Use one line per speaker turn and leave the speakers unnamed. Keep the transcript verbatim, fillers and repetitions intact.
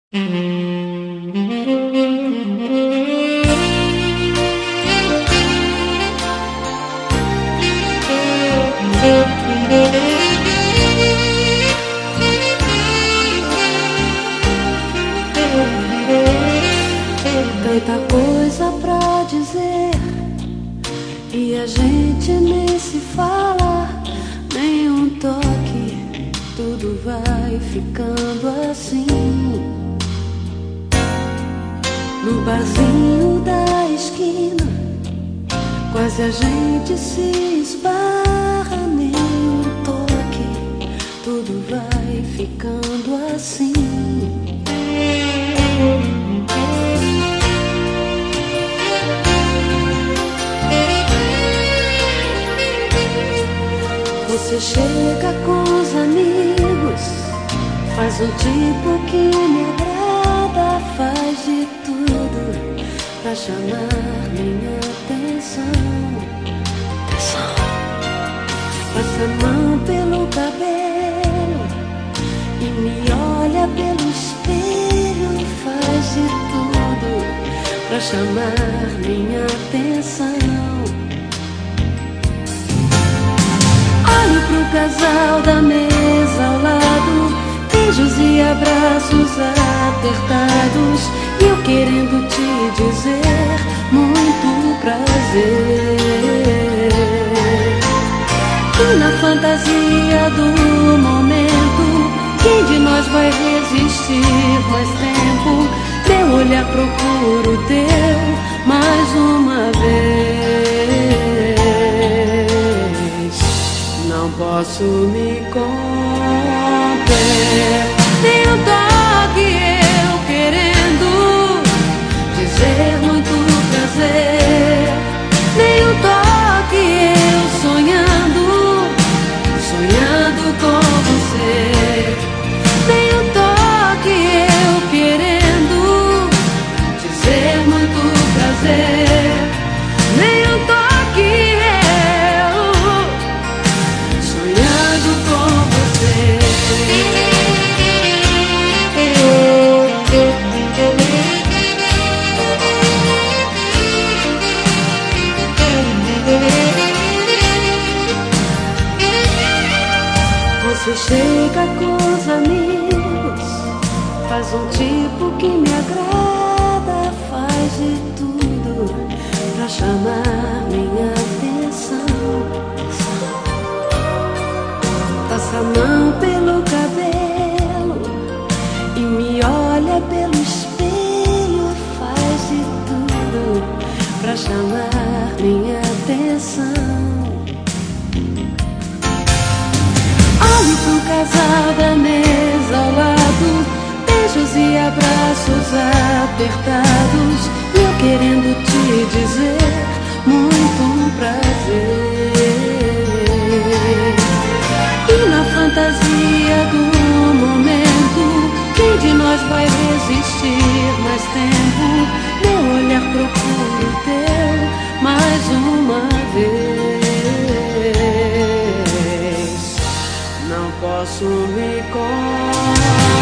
Tanta coisa pra dizer e a gente nem se fala, nem um toque, tudo vai ficando assim. No barzinho da esquina, quase a gente se esbarra, nem um toque, tudo vai ficando assim. Você chega com os amigos, faz um tipo que me agrada, faz de tudo pra chamar minha atenção. atenção. Passa a mão pelo cabelo e me olha pelo espelho, faz de tudo pra chamar minha atenção. Olho pro casal da mesa ao lado, beijos e abraços apertados, e eu querendo te dizer muito prazer. E na fantasia do momento, quem de nós vai resistir mais tempo? Meu olhar procura o teu mais uma vez. Não posso me conter, nem um toque eu querendo dizer muito prazer, nem um toque eu sonhando, sonhando com você, nem um toque eu querendo dizer muito prazer, nem um toque eu sonhando com você. Você chega com os amigos, faz um tipo que me agrada, faz de tudo pra chamar minha atenção. Passa a mão pelo cabelo e me olha pelo espelho, faz de tudo pra chamar minha atenção. Olho pro casal da mesa ao lado, beijos e abraços apertados, e eu querendo te dizer muito prazer. E na fantasia do momento, quem de nós vai resistir mais tempo? Meu olhar procura o teu mais uma vez. Não posso me conter.